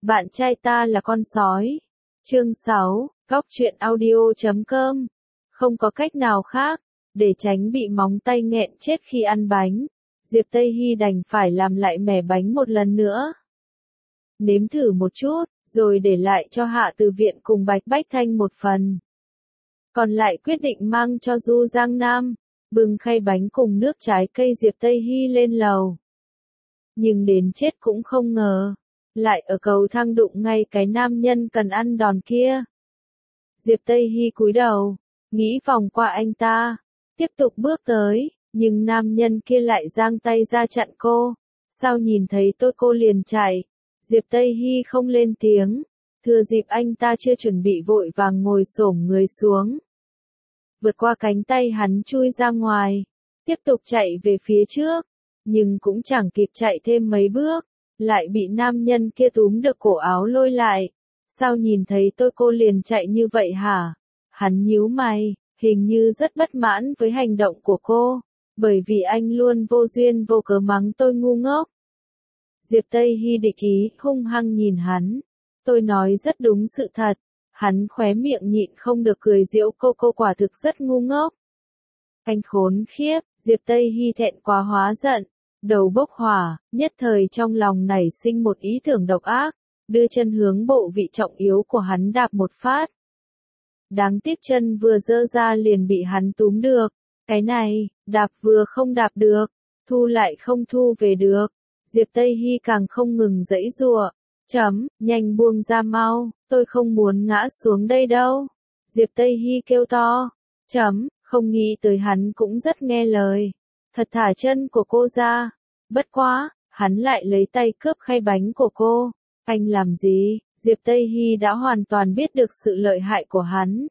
Bạn trai ta là con sói. Chương 6, Góc truyện audio.com. Không có cách nào khác, để tránh bị móng tay nghẹn chết khi ăn bánh, Diệp Tây Hy đành phải làm lại mẻ bánh một lần nữa. Nếm thử một chút, rồi để lại cho Hạ Từ Viện cùng Bạch Bách Thanh một phần. Còn lại quyết định mang cho Du Giang Nam, bưng khay bánh cùng nước trái cây Diệp Tây Hy lên lầu. Nhưng đến chết cũng không ngờ, lại ở cầu thang đụng ngay cái nam nhân cần ăn đòn kia. Diệp Tây Hy cúi đầu, nghĩ vòng qua anh ta, tiếp tục bước tới, nhưng nam nhân kia lại giang tay ra chặn cô. Sao nhìn thấy tôi cô liền chạy? Diệp Tây Hy không lên tiếng, thừa dịp anh ta chưa chuẩn bị vội vàng ngồi xổm người xuống. Vượt qua cánh tay hắn chui ra ngoài, tiếp tục chạy về phía trước, nhưng cũng chẳng kịp chạy thêm mấy bước, lại bị nam nhân kia túm được cổ áo lôi lại. Sao nhìn thấy tôi cô liền chạy như vậy hả? Hắn nhíu mày, hình như rất bất mãn với hành động của cô, bởi vì anh luôn vô duyên vô cớ mắng tôi ngu ngốc. Diệp Tây Hy địch ý, hung hăng nhìn hắn. Tôi nói rất đúng sự thật. Hắn khóe miệng nhịn không được cười giễu cô quả thực rất ngu ngốc. Anh khốn khiếp, Diệp Tây Hy thẹn quá hóa giận, đầu bốc hỏa, nhất thời trong lòng nảy sinh một ý tưởng độc ác, đưa chân hướng bộ vị trọng yếu của hắn đạp một phát. Đáng tiếc chân vừa giơ ra liền bị hắn túm được, cái này, đạp vừa không đạp được, thu lại không thu về được. Diệp Tây Hy càng không ngừng giãy giụa. Nhanh buông ra mau, tôi không muốn ngã xuống đây đâu. Diệp Tây Hy kêu to. Không nghĩ tới hắn cũng rất nghe lời. Thật thả chân của cô ra. Bất quá, hắn lại lấy tay cướp khay bánh của cô. Anh làm gì? Diệp Tây Hy đã hoàn toàn biết được sự lợi hại của hắn.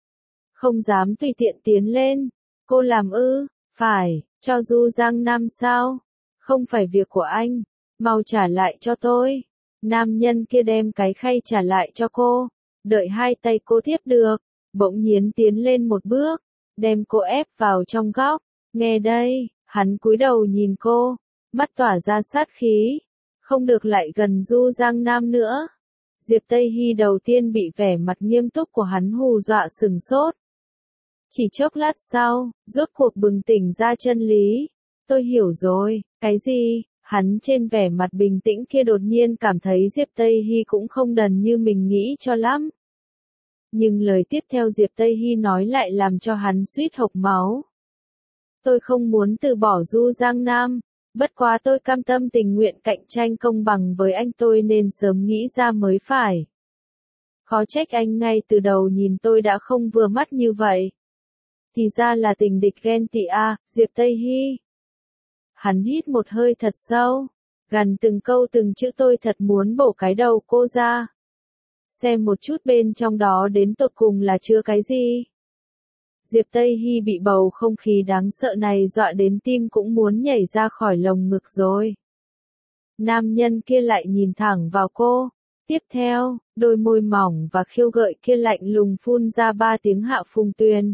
Không dám tùy tiện tiến lên. Cô làm ư? Phải, cho Du Giang Nam sao? Không phải việc của anh. Mau trả lại cho tôi. Nam nhân kia đem cái khay trả lại cho cô. Đợi hai tay cô tiếp được. Bỗng nhiên tiến lên một bước. Đem cô ép vào trong góc. Nghe đây, hắn cúi đầu nhìn cô. Mắt tỏa ra sát khí. Không được lại gần Du Giang Nam nữa. Diệp Tây Hy đầu tiên bị vẻ mặt nghiêm túc của hắn hù dọa sừng sốt. Chỉ chốc lát sau, rốt cuộc bừng tỉnh ra chân lý. Tôi hiểu rồi, cái gì? Hắn trên vẻ mặt bình tĩnh kia đột nhiên cảm thấy Diệp Tây Hy cũng không đần như mình nghĩ cho lắm. Nhưng lời tiếp theo Diệp Tây Hy nói lại làm cho hắn suýt hộc máu. Tôi không muốn từ bỏ Du Giang Nam, bất quá tôi cam tâm tình nguyện cạnh tranh công bằng với anh tôi nên sớm nghĩ ra mới phải. Khó trách anh ngay từ đầu nhìn tôi đã không vừa mắt như vậy. Thì ra là tình địch ghen tị à, Diệp Tây Hy. Hắn hít một hơi thật sâu, gằn từng câu từng chữ tôi thật muốn bổ cái đầu cô ra. Xem một chút bên trong đó đến tột cùng là chứa cái gì. Diệp Tây Hy bị bầu không khí đáng sợ này dọa đến tim cũng muốn nhảy ra khỏi lồng ngực rồi. Nam nhân kia lại nhìn thẳng vào cô. Tiếp theo, đôi môi mỏng và khiêu gợi kia lạnh lùng phun ra 3 tiếng Hạ Phùng Tuyền.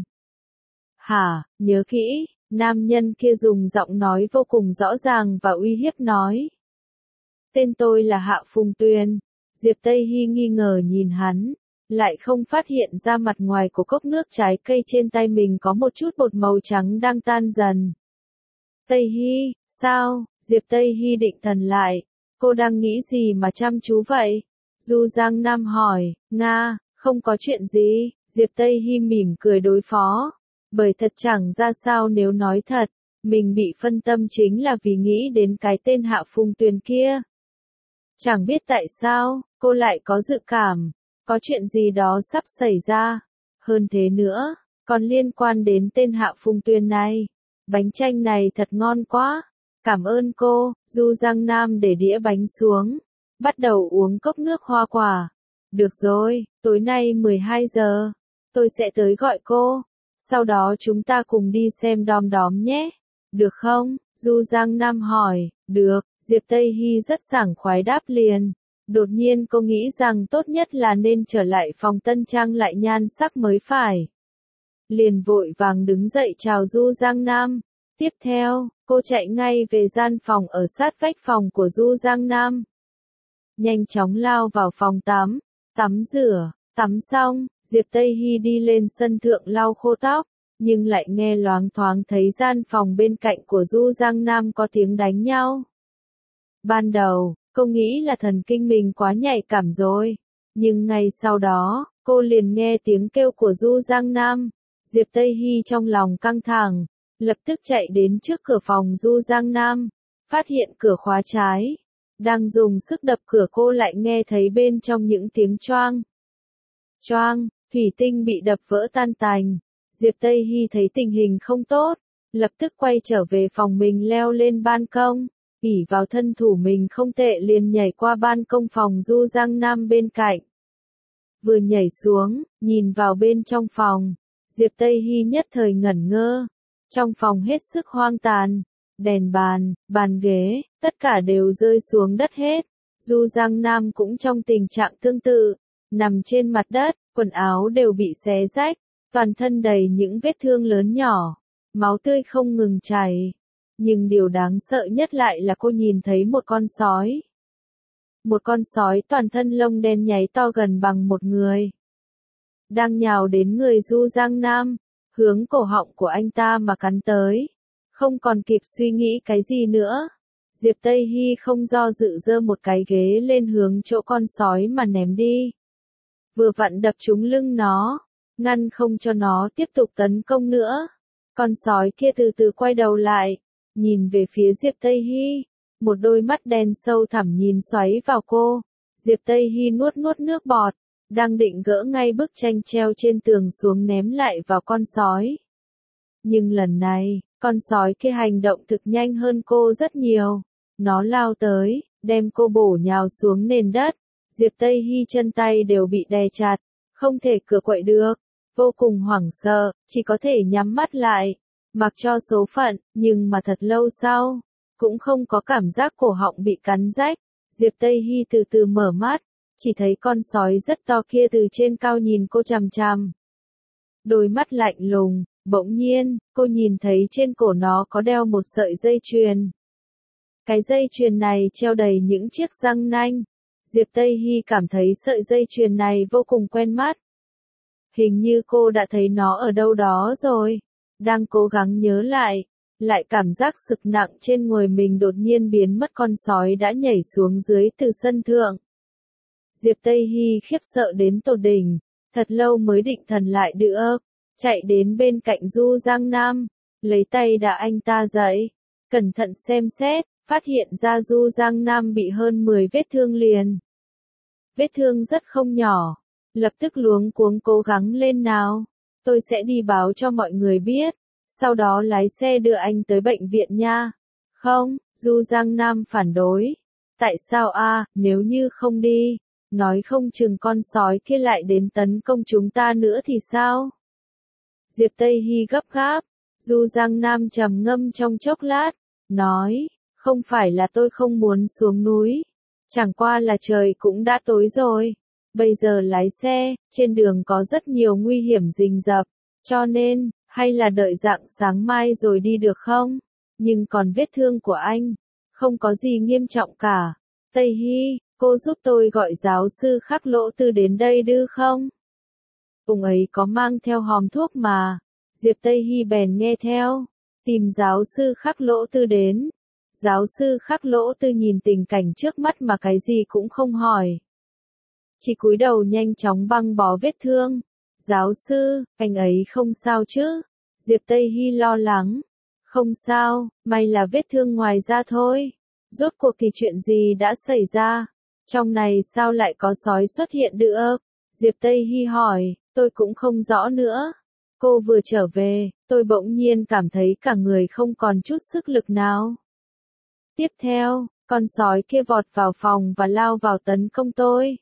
Hả, nhớ kỹ. Nam nhân kia dùng giọng nói vô cùng rõ ràng và uy hiếp nói. Tên tôi là Hạ Phùng Tuyền. Diệp Tây Hy nghi ngờ nhìn hắn, lại không phát hiện ra mặt ngoài của cốc nước trái cây trên tay mình có một chút bột màu trắng đang tan dần. Tây Hy, sao? Diệp Tây Hy định thần lại. Cô đang nghĩ gì mà chăm chú vậy? Du Giang Nam hỏi. Nga, không có chuyện gì. Diệp Tây Hy mỉm cười đối phó. Bởi thật chẳng ra sao nếu nói thật, mình bị phân tâm chính là vì nghĩ đến cái tên Hạ Phùng Tuyền kia. Chẳng biết tại sao, cô lại có dự cảm, có chuyện gì đó sắp xảy ra. Hơn thế nữa, còn liên quan đến tên Hạ Phùng Tuyền này. Bánh chanh này thật ngon quá. Cảm ơn cô. Du Giang Nam để đĩa bánh xuống, bắt đầu uống cốc nước hoa quả. Được rồi, tối nay 12 giờ, tôi sẽ tới gọi cô. Sau đó chúng ta cùng đi xem đom đóm nhé. Được không? Du Giang Nam hỏi. Được, Diệp Tây Hy rất sảng khoái đáp liền. Đột nhiên cô nghĩ rằng tốt nhất là nên trở lại phòng tân trang lại nhan sắc mới phải. Liền vội vàng đứng dậy chào Du Giang Nam. Tiếp theo, cô chạy ngay về gian phòng ở sát vách phòng của Du Giang Nam. nhanh chóng lao vào phòng tắm, tắm rửa, tắm xong, Diệp Tây Hy đi lên sân thượng lau khô tóc, nhưng lại nghe loáng thoáng thấy gian phòng bên cạnh của Du Giang Nam có tiếng đánh nhau. Ban đầu, cô nghĩ là thần kinh mình quá nhạy cảm rồi, nhưng ngay sau đó, cô liền nghe tiếng kêu của Du Giang Nam. Diệp Tây Hy trong lòng căng thẳng, lập tức chạy đến trước cửa phòng Du Giang Nam, phát hiện cửa khóa trái. Đang dùng sức đập cửa cô lại nghe thấy bên trong những tiếng choang. Choang, thủy tinh bị đập vỡ tan tành. Diệp Tây Hy thấy tình hình không tốt, lập tức quay trở về phòng mình leo lên ban công, ỷ vào thân thủ mình không tệ liền nhảy qua ban công phòng Du Giang Nam bên cạnh. Vừa nhảy xuống, nhìn vào bên trong phòng, Diệp Tây Hy nhất thời ngẩn ngơ. Trong phòng hết sức hoang tàn, đèn bàn, bàn ghế, tất cả đều rơi xuống đất hết. Du Giang Nam cũng trong tình trạng tương tự, nằm trên mặt đất, quần áo đều bị xé rách, toàn thân đầy những vết thương lớn nhỏ, máu tươi không ngừng chảy. Nhưng điều đáng sợ nhất lại là cô nhìn thấy một con sói. Một con sói toàn thân lông đen nháy to gần bằng một người. Đang nhào đến người Du Giang Nam, hướng cổ họng của anh ta mà cắn tới. Không còn kịp suy nghĩ cái gì nữa. Diệp Tây Hy không do dự giơ một cái ghế lên hướng chỗ con sói mà ném đi. Vừa vặn đập trúng lưng nó, ngăn không cho nó tiếp tục tấn công nữa. Con sói kia từ từ quay đầu lại, nhìn về phía Diệp Tây Hy, một đôi mắt đen sâu thẳm nhìn xoáy vào cô. Diệp Tây Hy nuốt nuốt nước bọt, đang định gỡ ngay bức tranh treo trên tường xuống ném lại vào con sói. Nhưng lần này, con sói kia hành động thực nhanh hơn cô rất nhiều. Nó lao tới, đem cô bổ nhào xuống nền đất. Diệp Tây Hy chân tay đều bị đè chặt, không thể cựa quậy được. Vô cùng hoảng sợ, chỉ có thể nhắm mắt lại, mặc cho số phận, nhưng mà thật lâu sau, cũng không có cảm giác cổ họng bị cắn rách. Diệp Tây Hy từ từ mở mắt, chỉ thấy con sói rất to kia từ trên cao nhìn cô chằm chằm. Đôi mắt lạnh lùng, bỗng nhiên, cô nhìn thấy trên cổ nó có đeo một sợi dây chuyền. Cái dây chuyền này treo đầy những chiếc răng nanh. Diệp Tây Hy cảm thấy sợi dây chuyền này vô cùng quen mắt. Hình như cô đã thấy nó ở đâu đó rồi. Đang cố gắng nhớ lại cảm giác sực nặng trên người mình đột nhiên biến mất, con sói đã nhảy xuống dưới từ sân thượng. Diệp Tây Hy khiếp sợ đến tột đỉnh, thật lâu mới định thần lại được, chạy đến bên cạnh Du Giang Nam, lấy tay đỡ anh ta dậy, cẩn thận xem xét, phát hiện ra Du Giang Nam bị hơn 10 vết thương liền. Vết thương rất không nhỏ, lập tức luống cuống cố gắng lên nào, tôi sẽ đi báo cho mọi người biết, sau đó lái xe đưa anh tới bệnh viện nha. Không, Du Giang Nam phản đối. Tại sao a? Nếu như không đi, nói không chừng con sói kia lại đến tấn công chúng ta nữa thì sao? Diệp Tây Hy gấp gáp, Du Giang Nam trầm ngâm trong chốc lát, nói, không phải là tôi không muốn xuống núi, chẳng qua là trời cũng đã tối rồi, bây giờ lái xe, trên đường có rất nhiều nguy hiểm rình rập, cho nên, hay là đợi rạng sáng mai rồi đi được không? Nhưng còn vết thương của anh, không có gì nghiêm trọng cả. Tây Hy, cô giúp tôi gọi giáo sư Khắc Lỗ Tư đến đây được không? Ông ấy có mang theo hòm thuốc mà. Diệp Tây Hy bèn nghe theo, tìm giáo sư Khắc Lỗ Tư đến. Giáo sư Khắc Lỗ Tư nhìn tình cảnh trước mắt mà cái gì cũng không hỏi. Chỉ cúi đầu nhanh chóng băng bó vết thương. Giáo sư, anh ấy không sao chứ? Diệp Tây Hy lo lắng. Không sao, may là vết thương ngoài da thôi. Rốt cuộc thì chuyện gì đã xảy ra? Trong này sao lại có sói xuất hiện được? Diệp Tây Hy hỏi, tôi cũng không rõ nữa. Cô vừa trở về, tôi bỗng nhiên cảm thấy cả người không còn chút sức lực nào. Tiếp theo, con sói kia vọt vào phòng và lao vào tấn công tôi.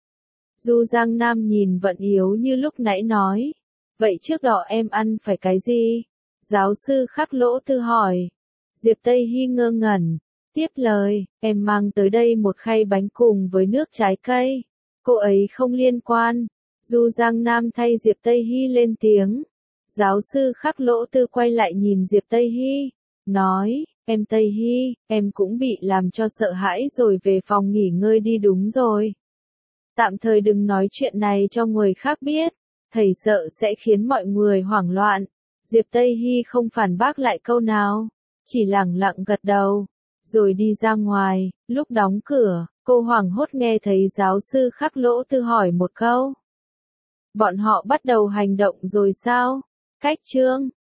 Du Giang Nam nhìn vẫn yếu như lúc nãy nói. Vậy trước đó em ăn phải cái gì? Giáo sư Khắc Lỗ Tư hỏi. Diệp Tây Hy ngơ ngẩn, tiếp lời, em mang tới đây một khay bánh cùng với nước trái cây. Cô ấy không liên quan. Du Giang Nam thay Diệp Tây Hy lên tiếng. Giáo sư Khắc Lỗ Tư quay lại nhìn Diệp Tây Hy, nói, Em Tây Hy, em cũng bị làm cho sợ hãi rồi, về phòng nghỉ ngơi đi. Đúng rồi. Tạm thời đừng nói chuyện này cho người khác biết, thầy sợ sẽ khiến mọi người hoảng loạn. Diệp Tây Hy không phản bác lại câu nào, chỉ lẳng lặng gật đầu, rồi đi ra ngoài. Lúc đóng cửa, cô hoảng hốt nghe thấy giáo sư Khắc Lỗ Tư hỏi một câu. Bọn họ bắt đầu hành động rồi sao? Cách chương